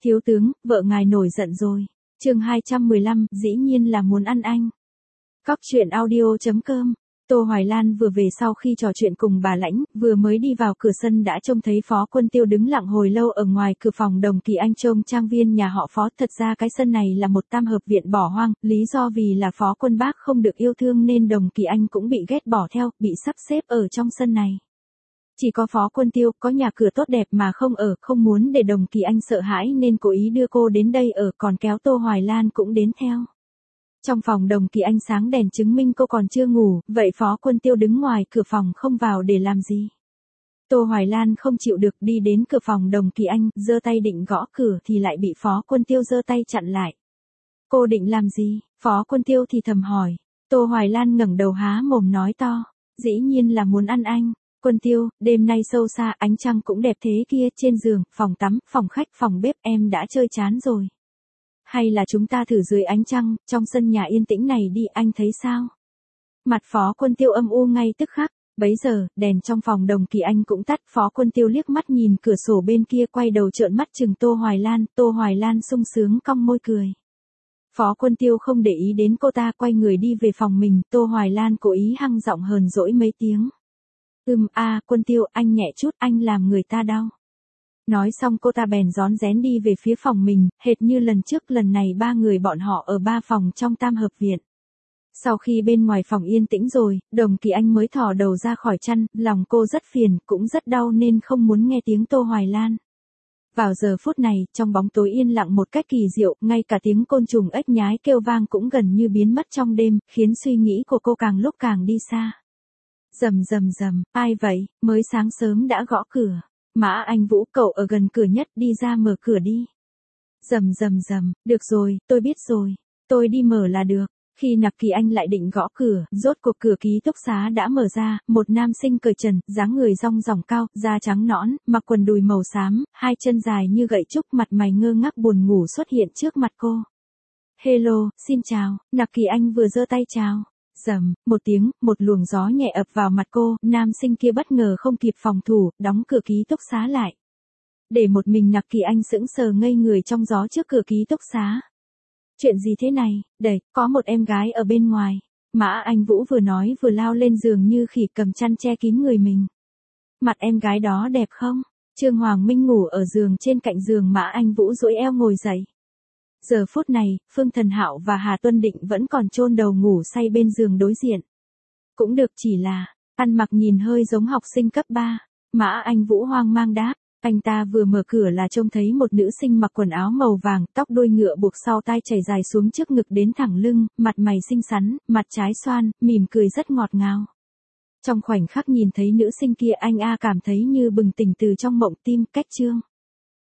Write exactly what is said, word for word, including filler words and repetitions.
Thiếu tướng, vợ ngài nổi giận rồi. Chương hai trăm mười lăm, dĩ nhiên là muốn ăn anh. Cóc truyện audio chấm com. Tô Hoài Lan vừa về sau khi trò chuyện cùng bà Lãnh, vừa mới đi vào cửa sân đã trông thấy Phó Quân Tiêu đứng lặng hồi lâu ở ngoài cửa phòng Đồng Kỳ Anh trông trang viên nhà họ Phó. Thật ra cái sân này là một tam hợp viện bỏ hoang, lý do vì là Phó Quân Bác không được yêu thương nên Đồng Kỳ Anh cũng bị ghét bỏ theo, bị sắp xếp ở trong sân này. Chỉ có Phó Quân Tiêu có nhà cửa tốt đẹp mà không ở, không muốn để Đồng Kỳ Anh sợ hãi nên cố ý đưa cô đến đây ở, còn kéo Tô Hoài Lan cũng đến theo. Trong phòng Đồng Kỳ Anh sáng đèn chứng minh cô còn chưa ngủ, vậy Phó Quân Tiêu đứng ngoài cửa phòng không vào để làm gì? Tô Hoài Lan không chịu được đi đến cửa phòng Đồng Kỳ Anh, giơ tay định gõ cửa thì lại bị Phó Quân Tiêu giơ tay chặn lại. Cô định làm gì? Phó Quân Tiêu thì thầm hỏi. Tô Hoài Lan ngẩng đầu há mồm nói to. Dĩ nhiên là muốn ăn anh. Quân Tiêu, đêm nay sâu xa, ánh trăng cũng đẹp thế kia, trên giường, phòng tắm, phòng khách, phòng bếp em đã chơi chán rồi. Hay là chúng ta thử dưới ánh trăng, trong sân nhà yên tĩnh này đi, anh thấy sao? Mặt Phó Quân Tiêu âm u ngay tức khắc, bấy giờ, đèn trong phòng Đồng Kỳ Anh cũng tắt. Phó Quân Tiêu liếc mắt nhìn cửa sổ bên kia, quay đầu trợn mắt chừng Tô Hoài Lan. Tô Hoài Lan sung sướng cong môi cười. Phó Quân Tiêu không để ý đến cô ta, quay người đi về phòng mình. Tô Hoài Lan cố ý hăng giọng hờn dỗi mấy tiếng. Ừm a, Quân Tiêu, anh nhẹ chút, anh làm người ta đau. Nói xong cô ta bèn rón rén đi về phía phòng mình, hệt như lần trước. Lần này ba người bọn họ ở ba phòng trong tam hợp viện. Sau khi bên ngoài phòng yên tĩnh rồi, Đồng Kỳ Anh mới thò đầu ra khỏi chăn, lòng cô rất phiền, cũng rất đau nên không muốn nghe tiếng Tô Hoài Lan. Vào giờ phút này, trong bóng tối yên lặng một cách kỳ diệu, ngay cả tiếng côn trùng ếch nhái kêu vang cũng gần như biến mất trong đêm, khiến suy nghĩ của cô càng lúc càng đi xa. Rầm rầm rầm, ai vậy, mới sáng sớm đã gõ cửa. Mã Anh Vũ, cậu ở gần cửa nhất, đi ra mở cửa đi. Rầm rầm rầm, được rồi, tôi biết rồi, tôi đi mở là được. Khi Nặc Kỳ Anh lại định gõ cửa, rốt cuộc cửa ký túc xá đã mở ra, một nam sinh cởi trần, dáng người rong ròng cao, da trắng nõn, mặc quần đùi màu xám, hai chân dài như gậy trúc, mặt mày ngơ ngác buồn ngủ xuất hiện trước mặt cô. Hello, xin chào. Nặc Kỳ Anh vừa giơ tay chào. Rầm, một tiếng, một luồng gió nhẹ ập vào mặt cô, nam sinh kia bất ngờ không kịp phòng thủ, đóng cửa ký túc xá lại. Để một mình Nặc Kỳ Anh sững sờ ngây người trong gió trước cửa ký túc xá. Chuyện gì thế này, đẩy, có một em gái ở bên ngoài. Mã Anh Vũ vừa nói vừa lao lên giường như khỉ, cầm chăn che kín người mình. Mặt em gái đó đẹp không? Trương Hoàng Minh ngủ ở giường trên cạnh giường, Mã Anh Vũ duỗi eo ngồi dậy. Giờ phút này, Phương Thần Hạo và Hà Tuân Định vẫn còn chôn đầu ngủ say bên giường đối diện. Cũng được, chỉ là, ăn mặc nhìn hơi giống học sinh cấp ba. Mã Anh Vũ hoang mang đáp. Anh ta vừa mở cửa là trông thấy một nữ sinh mặc quần áo màu vàng, tóc đuôi ngựa buộc sau tai chảy dài xuống trước ngực đến thẳng lưng, mặt mày xinh xắn, mặt trái xoan, mỉm cười rất ngọt ngào. Trong khoảnh khắc nhìn thấy nữ sinh kia, anh A cảm thấy như bừng tỉnh từ trong mộng, tim cách chương.